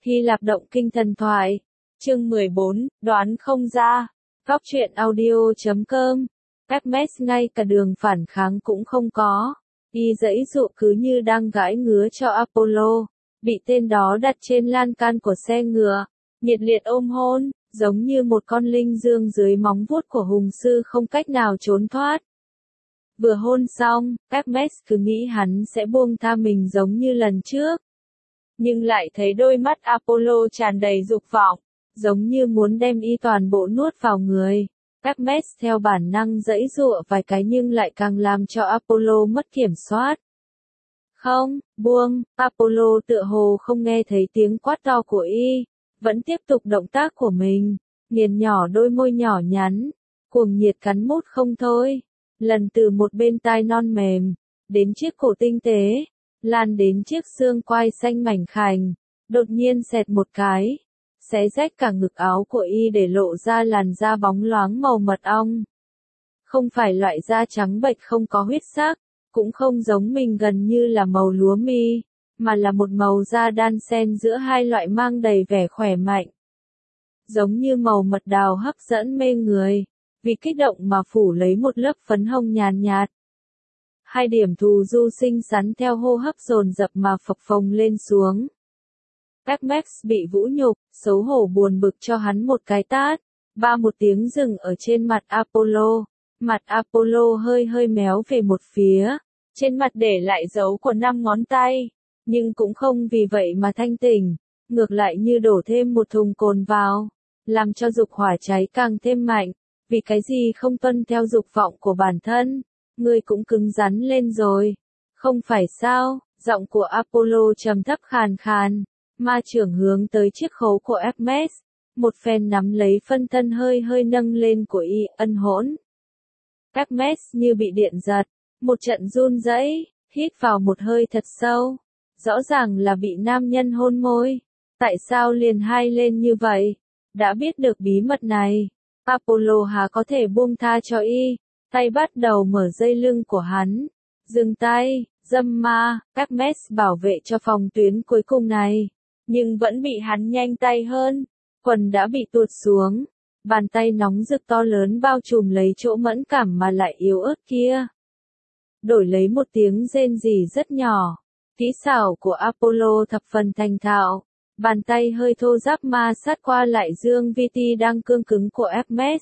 Hy Lạp động kinh thần thoại. Chương 14, đoán không ra. Góc truyện audio.com. Hermes ngay cả đường phản kháng cũng không có. Y giãy dụ cứ như đang gãi ngứa cho Apollo. Bị tên đó đặt trên lan can của xe ngựa. Nhiệt liệt ôm hôn, giống như một con linh dương dưới móng vuốt của hùng sư không cách nào trốn thoát. Vừa hôn xong, Hermes cứ nghĩ hắn sẽ buông tha mình giống như lần trước. Nhưng lại thấy đôi mắt Apollo tràn đầy dục vọng, giống như muốn đem y toàn bộ nuốt vào người. Hermes theo bản năng giãy giụa vài cái nhưng lại càng làm cho Apollo mất kiểm soát. Không, buông, Apollo tựa hồ không nghe thấy tiếng quát to của y, vẫn tiếp tục động tác của mình, nghiền nhỏ đôi môi nhỏ nhắn, cuồng nhiệt cắn mút không thôi, lần từ một bên tai non mềm, đến chiếc cổ tinh tế, lan đến chiếc xương quai xanh mảnh khảnh, đột nhiên xẹt một cái, xé rách cả ngực áo của y để lộ ra làn da bóng loáng màu mật ong. Không phải loại da trắng bệch không có huyết sắc, cũng không giống mình gần như là màu lúa mi, mà là một màu da đan xen giữa hai loại mang đầy vẻ khỏe mạnh. Giống như màu mật đào hấp dẫn mê người, vì kích động mà phủ lấy một lớp phấn hồng nhàn nhạt. Hai điểm thù du xinh xắn theo hô hấp dồn dập mà phập phồng lên xuống. Hermes bị vũ nhục, xấu hổ buồn bực cho hắn một cái tát, ba một tiếng dừng ở trên mặt Apollo. Mặt Apollo hơi hơi méo về một phía, trên mặt để lại dấu của 5 ngón tay, nhưng cũng không vì vậy mà thanh tỉnh, ngược lại như đổ thêm một thùng cồn vào, làm cho dục hỏa cháy càng thêm mạnh, vì cái gì không tuân theo dục vọng của bản thân, ngươi cũng cứng rắn lên rồi, không phải sao? Giọng của Apollo trầm thấp khàn khàn, ma trưởng hướng tới chiếc khấu của Hermes, một phen nắm lấy phân thân hơi hơi nâng lên của y, ân hỗn. Hermes như bị điện giật, một trận run rẩy, hít vào một hơi thật sâu, rõ ràng là bị nam nhân hôn môi, tại sao liền hai lên như vậy? Đã biết được bí mật này, Apollo há có thể buông tha cho y, tay bắt đầu mở dây lưng của hắn, dừng tay, dâm ma, Hermes bảo vệ cho phòng tuyến cuối cùng này, nhưng vẫn bị hắn nhanh tay hơn, quần đã bị tuột xuống. Bàn tay nóng rực to lớn bao trùm lấy chỗ mẫn cảm mà lại yếu ớt kia. Đổi lấy một tiếng rên rỉ rất nhỏ. Kỹ xảo của Apollo thập phần thành thạo. Bàn tay hơi thô ráp ma sát qua lại dương vi ti đang cương cứng của Hermes.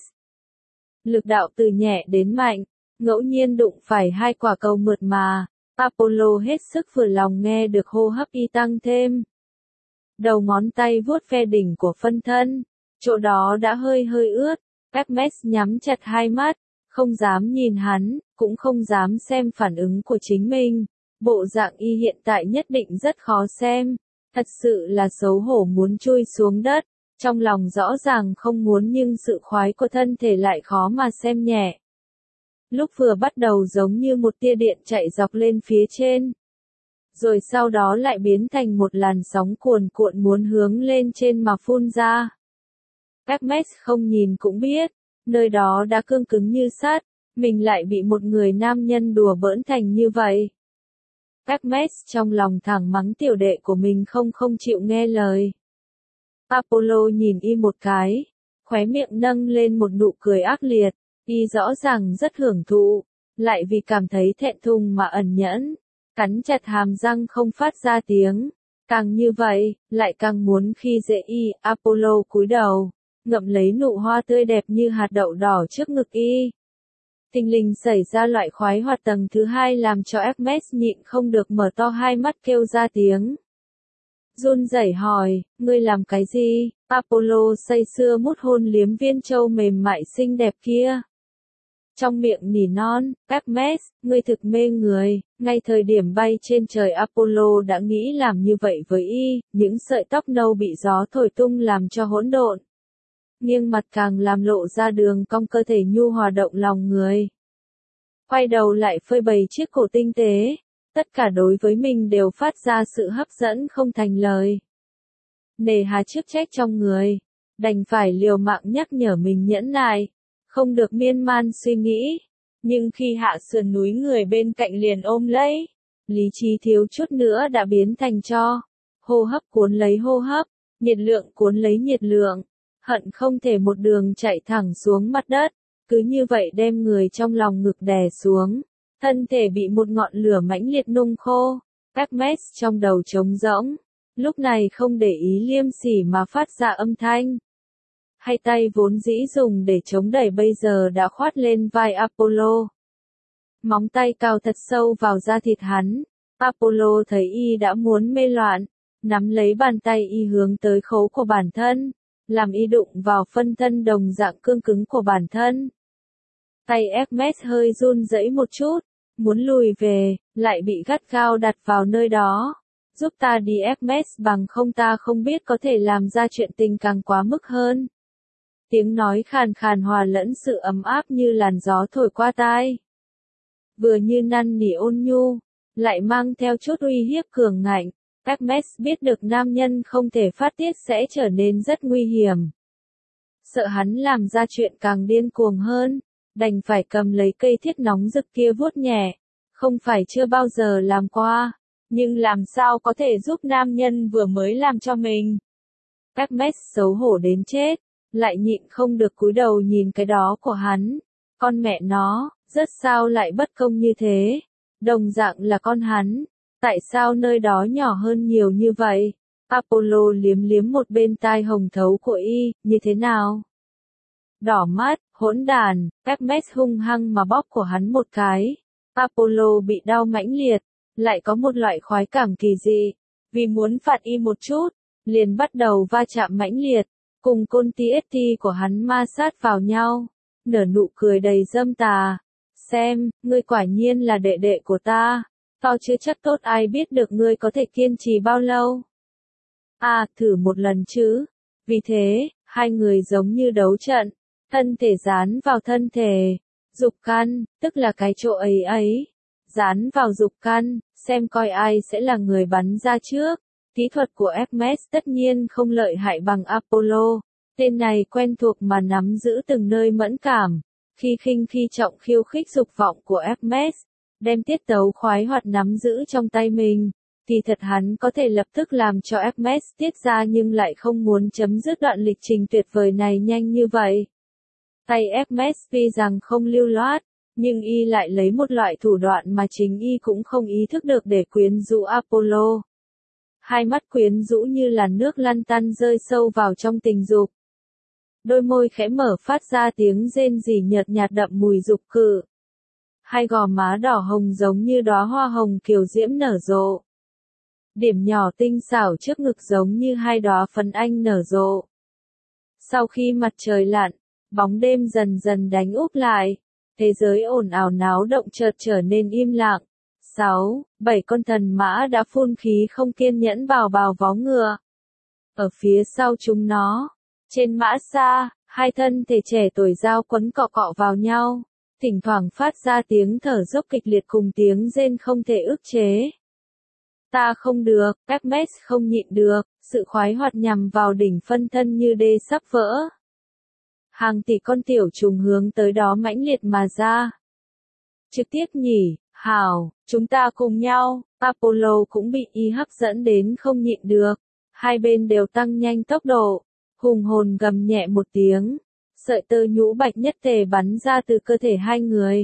Lực đạo từ nhẹ đến mạnh, ngẫu nhiên đụng phải hai quả cầu mượt mà. Apollo hết sức vừa lòng nghe được hô hấp y tăng thêm. Đầu ngón tay vuốt ve đỉnh của phân thân. Chỗ đó đã hơi hơi ướt, Hermes nhắm chặt hai mắt, không dám nhìn hắn, cũng không dám xem phản ứng của chính mình. Bộ dạng y hiện tại nhất định rất khó xem, thật sự là xấu hổ muốn chui xuống đất, trong lòng rõ ràng không muốn nhưng sự khoái của thân thể lại khó mà xem nhẹ. Lúc vừa bắt đầu giống như một tia điện chạy dọc lên phía trên, rồi sau đó lại biến thành một làn sóng cuồn cuộn muốn hướng lên trên mà phun ra. Hermes không nhìn cũng biết, nơi đó đã cương cứng như sắt, mình lại bị một người nam nhân đùa bỡn thành như vậy. Hermes trong lòng thẳng mắng tiểu đệ của mình không chịu nghe lời. Apollo nhìn y một cái, khóe miệng nâng lên một nụ cười ác liệt, y rõ ràng rất hưởng thụ, lại vì cảm thấy thẹn thùng mà ẩn nhẫn, cắn chặt hàm răng không phát ra tiếng, càng như vậy, lại càng muốn khi dễ y. Apollo cúi đầu, ngậm lấy nụ hoa tươi đẹp như hạt đậu đỏ trước ngực y. Thình lình xảy ra loại khoái hoạt tầng thứ hai làm cho Hermes nhịn không được mở to hai mắt kêu ra tiếng. Run rẩy hỏi, ngươi làm cái gì? Apollo say sưa mút hôn liếm viên châu mềm mại xinh đẹp kia. Trong miệng nỉ non, Hermes, ngươi thực mê người, ngay thời điểm bay trên trời Apollo đã nghĩ làm như vậy với y, những sợi tóc nâu bị gió thổi tung làm cho hỗn độn. Nghiêng mặt càng làm lộ ra đường cong cơ thể nhu hòa động lòng người. Quay đầu lại phơi bày chiếc cổ tinh tế, tất cả đối với mình đều phát ra sự hấp dẫn không thành lời. Nề hà chức trách trong người, đành phải liều mạng nhắc nhở mình nhẫn nại, không được miên man suy nghĩ, nhưng khi hạ sườn núi người bên cạnh liền ôm lấy, lý trí thiếu chút nữa đã biến thành tro, hô hấp cuốn lấy hô hấp. Nhiệt lượng cuốn lấy nhiệt lượng, hận không thể một đường chạy thẳng xuống mặt đất, cứ như vậy đem người trong lòng ngực đè xuống, thân thể bị một ngọn lửa mãnh liệt nung khô. Hermes trong đầu trống rỗng, lúc này không để ý liêm sỉ mà phát ra âm thanh. Hai tay vốn dĩ dùng để chống đẩy bây giờ đã khoát lên vai Apollo. Móng tay cao thật sâu vào da thịt hắn. Apollo thấy y đã muốn mê loạn, nắm lấy bàn tay y hướng tới khấu của bản thân, làm y đụng vào phân thân đồng dạng cương cứng của bản thân. Tay Hermes hơi run rẩy một chút, muốn lùi về, lại bị gắt gao đặt vào nơi đó. Giúp ta đi Hermes, bằng không ta không biết có thể làm ra chuyện tình càng quá mức hơn. Tiếng nói khàn khàn hòa lẫn sự ấm áp như làn gió thổi qua tai. Vừa như năn nỉ ôn nhu, lại mang theo chút uy hiếp cường ngạnh. Hermes biết được nam nhân không thể phát tiết sẽ trở nên rất nguy hiểm. Sợ hắn làm ra chuyện càng điên cuồng hơn, đành phải cầm lấy cây thiết nóng rực kia vuốt nhẹ. Không phải chưa bao giờ làm qua, nhưng làm sao có thể giúp nam nhân vừa mới làm cho mình. Hermes xấu hổ đến chết, lại nhịn không được cúi đầu nhìn cái đó của hắn. Con mẹ nó, rất sao lại bất công như thế. Đồng dạng là con hắn, tại sao nơi đó nhỏ hơn nhiều như vậy? Apollo liếm liếm một bên tai hồng thấu của y, như thế nào? Đỏ mắt, hỗn đàn, Hermes hung hăng mà bóp của hắn một cái. Apollo bị đau mãnh liệt, lại có một loại khoái cảm kỳ dị. Vì muốn phạt y một chút, liền bắt đầu va chạm mãnh liệt, cùng côn TST của hắn ma sát vào nhau. Nở nụ cười đầy dâm tà. Xem, ngươi quả nhiên là đệ đệ của ta. To chứ chắc tốt ai biết được ngươi có thể kiên trì bao lâu. À, thử một lần chứ. Vì thế, hai người giống như đấu trận, thân thể dán vào thân thể. Dục căn, tức là cái chỗ ấy ấy. Dán vào dục căn, xem coi ai sẽ là người bắn ra trước. Kỹ thuật của Hermes tất nhiên không lợi hại bằng Apollo. Tên này quen thuộc mà nắm giữ từng nơi mẫn cảm. Khi khinh khi trọng khiêu khích dục vọng của Hermes, đem tiết tấu khoái hoạt nắm giữ trong tay mình, thì thật hắn có thể lập tức làm cho Hermes tiết ra nhưng lại không muốn chấm dứt đoạn lịch trình tuyệt vời này nhanh như vậy. Tay Hermes tuy rằng không lưu loát, nhưng y lại lấy một loại thủ đoạn mà chính y cũng không ý thức được để quyến rũ Apollo. Hai mắt quyến rũ như làn nước lăn tăn rơi sâu vào trong tình dục. Đôi môi khẽ mở phát ra tiếng rên rỉ nhợt nhạt đậm mùi dục cự. Hai gò má đỏ hồng giống như đóa hoa hồng kiều diễm nở rộ. Điểm nhỏ tinh xảo trước ngực giống như hai đóa phấn anh nở rộ. Sau khi mặt trời lặn, bóng đêm dần dần đánh úp lại, thế giới ồn ào náo động chợt trở nên im lặng. 6, 7 con thần mã đã phun khí không kiên nhẫn bào bào vó ngựa. Ở phía sau chúng nó, trên mã xa, hai thân thể trẻ tuổi giao quấn cọ cọ vào nhau, thỉnh thoảng phát ra tiếng thở dốc kịch liệt cùng tiếng rên không thể ức chế. Ta không được, Hermes không nhịn được, sự khoái hoạt nhằm vào đỉnh phân thân như đê sắp vỡ. Hàng tỷ con tiểu trùng hướng tới đó mãnh liệt mà ra. Trực tiếp nhỉ, hảo, chúng ta cùng nhau. Apollo cũng bị y hấp dẫn đến không nhịn được. Hai bên đều tăng nhanh tốc độ. Hùng hồn gầm nhẹ một tiếng. Sợi tơ nhũ bạch nhất tề bắn ra từ cơ thể hai người.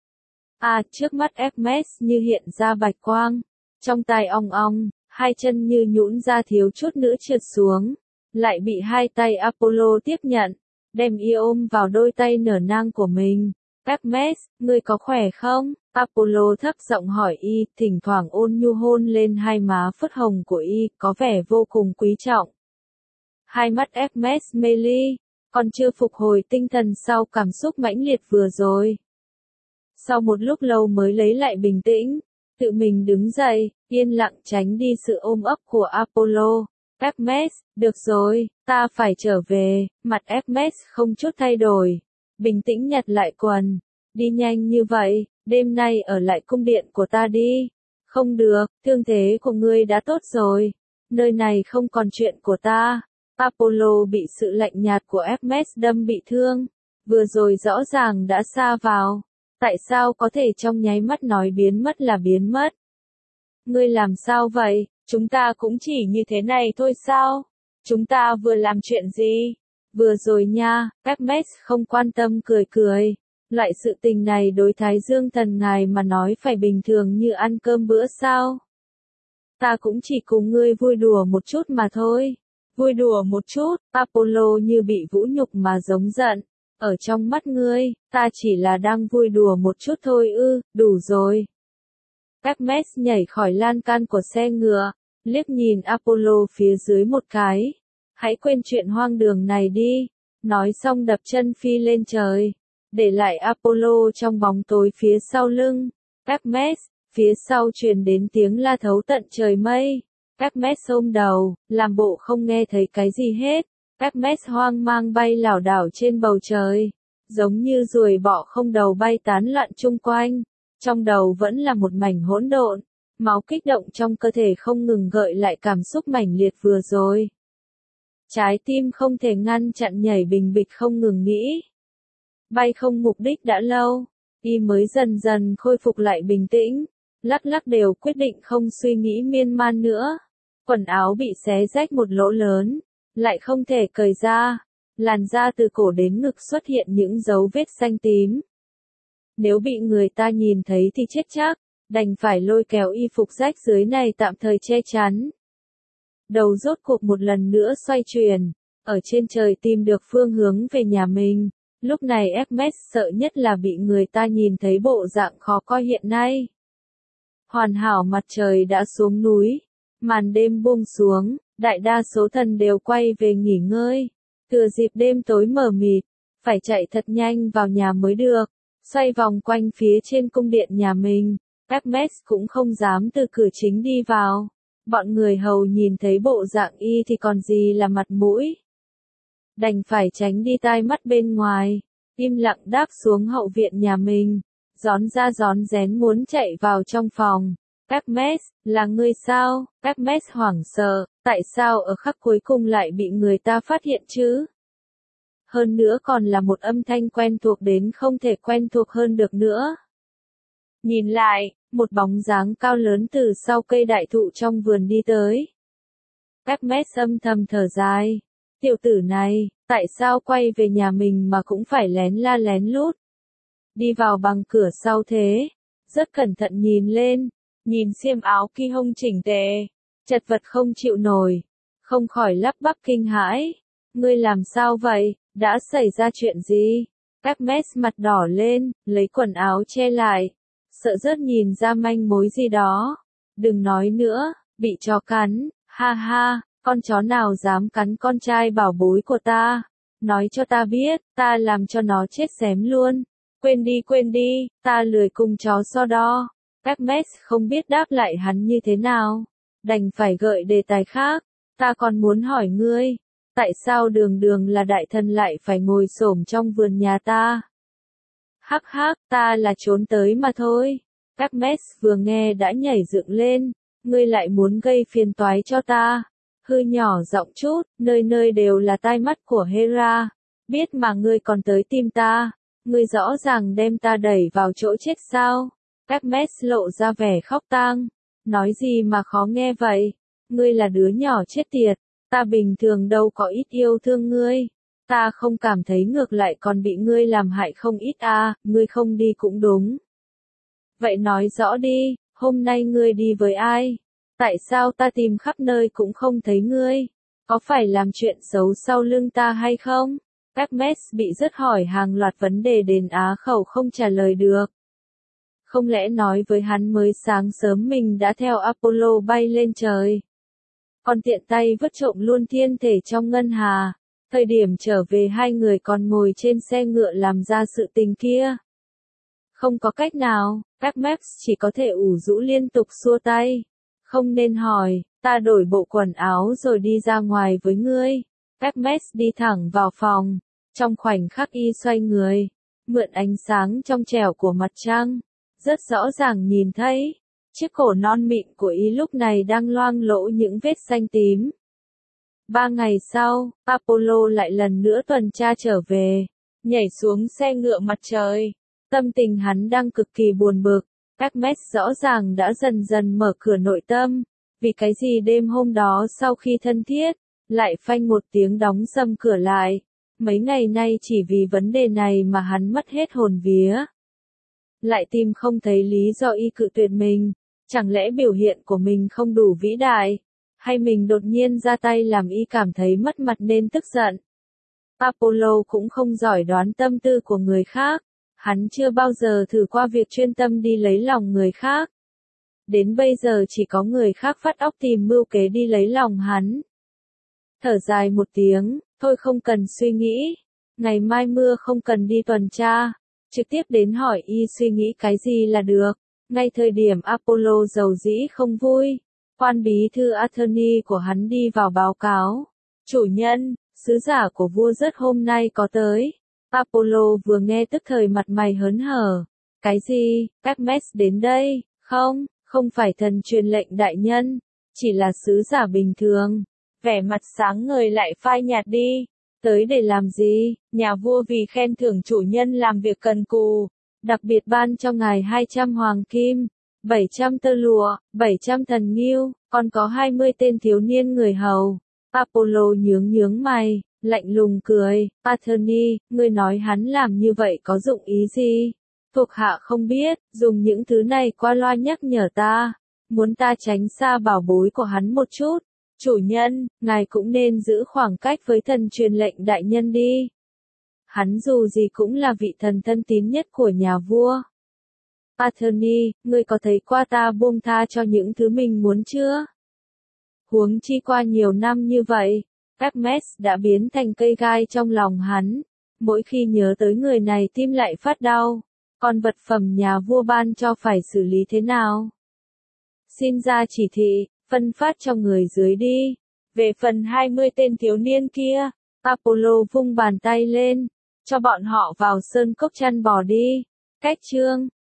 À, trước mắt Hermes như hiện ra bạch quang. Trong tai ong ong, hai chân như nhũn ra thiếu chút nữa trượt xuống. Lại bị hai tay Apollo tiếp nhận, đem y ôm vào đôi tay nở nang của mình. Hermes, ngươi có khỏe không? Apollo thấp giọng hỏi y, thỉnh thoảng ôn nhu hôn lên hai má phớt hồng của y, có vẻ vô cùng quý trọng. Hai mắt Hermes mê ly, còn chưa phục hồi tinh thần sau cảm xúc mãnh liệt vừa rồi. Sau một lúc lâu mới lấy lại bình tĩnh, tự mình đứng dậy, yên lặng tránh đi sự ôm ấp của Apollo. Hermes, được rồi, ta phải trở về. Mặt Hermes không chút thay đổi, bình tĩnh nhặt lại quần. Đi nhanh như vậy, đêm nay ở lại cung điện của ta đi. Không được, thương thế của ngươi đã tốt rồi. Nơi này không còn chuyện của ta. Apollo bị sự lạnh nhạt của Hermes đâm bị thương. Vừa rồi rõ ràng đã sa vào. Tại sao có thể trong nháy mắt nói biến mất là biến mất? Ngươi làm sao vậy? Chúng ta cũng chỉ như thế này thôi sao? Chúng ta vừa làm chuyện gì? Vừa rồi nha, Hermes không quan tâm cười cười. Loại sự tình này đối Thái Dương thần ngài mà nói phải bình thường như ăn cơm bữa sao? Ta cũng chỉ cùng ngươi vui đùa một chút mà thôi. Vui đùa một chút, Apollo như bị vũ nhục mà giống giận. Ở trong mắt ngươi, ta chỉ là đang vui đùa một chút thôi ư, đủ rồi. Hermes nhảy khỏi lan can của xe ngựa, liếc nhìn Apollo phía dưới một cái. Hãy quên chuyện hoang đường này đi. Nói xong đập chân phi lên trời. Để lại Apollo trong bóng tối phía sau lưng. Hermes, phía sau truyền đến tiếng la thấu tận trời mây. Hermes ôm đầu, làm bộ không nghe thấy cái gì hết. Hermes hoang mang bay lảo đảo trên bầu trời. Giống như ruồi bọ không đầu bay tán loạn chung quanh. Trong đầu vẫn là một mảnh hỗn độn. Máu kích động trong cơ thể không ngừng gợi lại cảm xúc mãnh liệt vừa rồi. Trái tim không thể ngăn chặn nhảy bình bịch không ngừng nghĩ. Bay không mục đích đã lâu, y mới dần dần khôi phục lại bình tĩnh, lắc lắc đều quyết định không suy nghĩ miên man nữa. Quần áo bị xé rách một lỗ lớn, lại không thể cởi ra, làn da từ cổ đến ngực xuất hiện những dấu vết xanh tím. Nếu bị người ta nhìn thấy thì chết chắc, đành phải lôi kéo y phục rách dưới này tạm thời che chắn. Đầu rốt cuộc một lần nữa xoay chuyển, ở trên trời tìm được phương hướng về nhà mình. Lúc này Hermes sợ nhất là bị người ta nhìn thấy bộ dạng khó coi hiện nay. Hoàn hảo mặt trời đã xuống núi, màn đêm buông xuống, đại đa số thần đều quay về nghỉ ngơi. Thừa dịp đêm tối mờ mịt, phải chạy thật nhanh vào nhà mới được, xoay vòng quanh phía trên cung điện nhà mình. Hermes cũng không dám từ cửa chính đi vào. Bọn người hầu nhìn thấy bộ dạng y thì còn gì là mặt mũi. Đành phải tránh đi tai mắt bên ngoài, im lặng đáp xuống hậu viện nhà mình, rón ra rón rén muốn chạy vào trong phòng. Hermes, là ngươi sao? Hermes hoảng sợ, tại sao ở khắc cuối cùng lại bị người ta phát hiện chứ? Hơn nữa còn là một âm thanh quen thuộc đến không thể quen thuộc hơn được nữa. Nhìn lại, một bóng dáng cao lớn từ sau cây đại thụ trong vườn đi tới. Hermes âm thầm thở dài. Tiểu tử này, tại sao quay về nhà mình mà cũng phải lén la lén lút? Đi vào bằng cửa sau thế. Rất cẩn thận nhìn lên, nhìn xiêm áo ki hông chỉnh tề, chật vật không chịu nổi. Không khỏi lắp bắp kinh hãi. Ngươi làm sao vậy? Đã xảy ra chuyện gì? Hermes mặt đỏ lên, lấy quần áo che lại. Sợ rớt nhìn ra manh mối gì đó. Đừng nói nữa, bị chó cắn, ha ha, con chó nào dám cắn con trai bảo bối của ta. Nói cho ta biết, ta làm cho nó chết xém luôn. Quên đi, ta lười cùng chó so đo. Hermes không biết đáp lại hắn như thế nào. Đành phải gợi đề tài khác. Ta còn muốn hỏi ngươi, tại sao đường đường là đại thần lại phải ngồi xổm trong vườn nhà ta? Hắc hắc, ta là trốn tới mà thôi. Hermes vừa nghe đã nhảy dựng lên. Ngươi lại muốn gây phiền toái cho ta. Hư nhỏ giọng chút, nơi nơi đều là tai mắt của Hera. Biết mà ngươi còn tới tìm ta. Ngươi rõ ràng đem ta đẩy vào chỗ chết sao? Hermes lộ ra vẻ khóc tang. Nói gì mà khó nghe vậy? Ngươi là đứa nhỏ chết tiệt. Ta bình thường đâu có ít yêu thương ngươi. Ta không cảm thấy ngược lại còn bị ngươi làm hại không ít à, ngươi không đi cũng đúng. Vậy nói rõ đi, hôm nay ngươi đi với ai? Tại sao ta tìm khắp nơi cũng không thấy ngươi? Có phải làm chuyện xấu sau lưng ta hay không? Hermes bị rớt hỏi hàng loạt vấn đề đến á khẩu không trả lời được. Không lẽ nói với hắn mới sáng sớm mình đã theo Apollo bay lên trời? Còn tiện tay vứt trộm luôn thiên thể trong ngân hà. Thời điểm trở về hai người còn ngồi trên xe ngựa làm ra sự tình kia. Không có cách nào, Hermes chỉ có thể ủ rũ liên tục xua tay. Không nên hỏi, ta đổi bộ quần áo rồi đi ra ngoài với ngươi. Hermes đi thẳng vào phòng. Trong khoảnh khắc y xoay người, mượn ánh sáng trong trẻo của mặt trăng, rất rõ ràng nhìn thấy, chiếc cổ non mịn của y lúc này đang loang lỗ những vết xanh tím. 3 ngày sau, Apollo lại lần nữa tuần tra trở về, nhảy xuống xe ngựa mặt trời. Tâm tình hắn đang cực kỳ buồn bực. Hermes rõ ràng đã dần dần mở cửa nội tâm. Vì cái gì đêm hôm đó sau khi thân thiết, lại phanh một tiếng đóng sầm cửa lại. Mấy ngày nay chỉ vì vấn đề này mà hắn mất hết hồn vía. Lại tìm không thấy lý do y cự tuyệt mình, chẳng lẽ biểu hiện của mình không đủ vĩ đại, hay mình đột nhiên ra tay làm y cảm thấy mất mặt nên tức giận. Apollo cũng không giỏi đoán tâm tư của người khác, hắn chưa bao giờ thử qua việc chuyên tâm đi lấy lòng người khác. Đến bây giờ chỉ có người khác vắt óc tìm mưu kế đi lấy lòng hắn. Thở dài một tiếng, thôi không cần suy nghĩ, ngày mai mưa không cần đi tuần tra, trực tiếp đến hỏi y suy nghĩ cái gì là được. Ngay thời điểm Apollo giàu dĩ không vui, quan bí thư attorney của hắn đi vào báo cáo. Chủ nhân, sứ giả của vua rớt hôm nay có tới. Apollo vừa nghe tức thời mặt mày hớn hở. Cái gì, Hermes đến đây? Không, không phải thần truyền lệnh đại nhân, chỉ là sứ giả bình thường. Vẻ mặt sáng ngời lại phai nhạt đi. Tới để làm gì? Nhà vua vì khen thưởng chủ nhân làm việc cần cù, đặc biệt ban cho ngài 200 hoàng kim, 700 tơ lụa, 700 thần ngưu, còn có 20 tên thiếu niên người hầu. Apollo nhướng mày, lạnh lùng cười. Attorney, ngươi nói hắn làm như vậy có dụng ý gì? Thuộc hạ không biết, dùng những thứ này qua loa nhắc nhở ta, muốn ta tránh xa bảo bối của hắn một chút. Chủ nhân, ngài cũng nên giữ khoảng cách với thần truyền lệnh đại nhân đi. Hắn dù gì cũng là vị thần thân tín nhất của nhà vua. Attorney, ngươi có thấy qua ta buông tha cho những thứ mình muốn chưa? Huống chi qua nhiều năm như vậy, Hermes đã biến thành cây gai trong lòng hắn. Mỗi khi nhớ tới người này tim lại phát đau. Còn vật phẩm nhà vua ban cho phải xử lý thế nào? Xin ra chỉ thị, phân phát cho người dưới đi. Về phần 20 tên thiếu niên kia, Apollo vung bàn tay lên, cho bọn họ vào sơn cốc chăn bò đi. Cách chương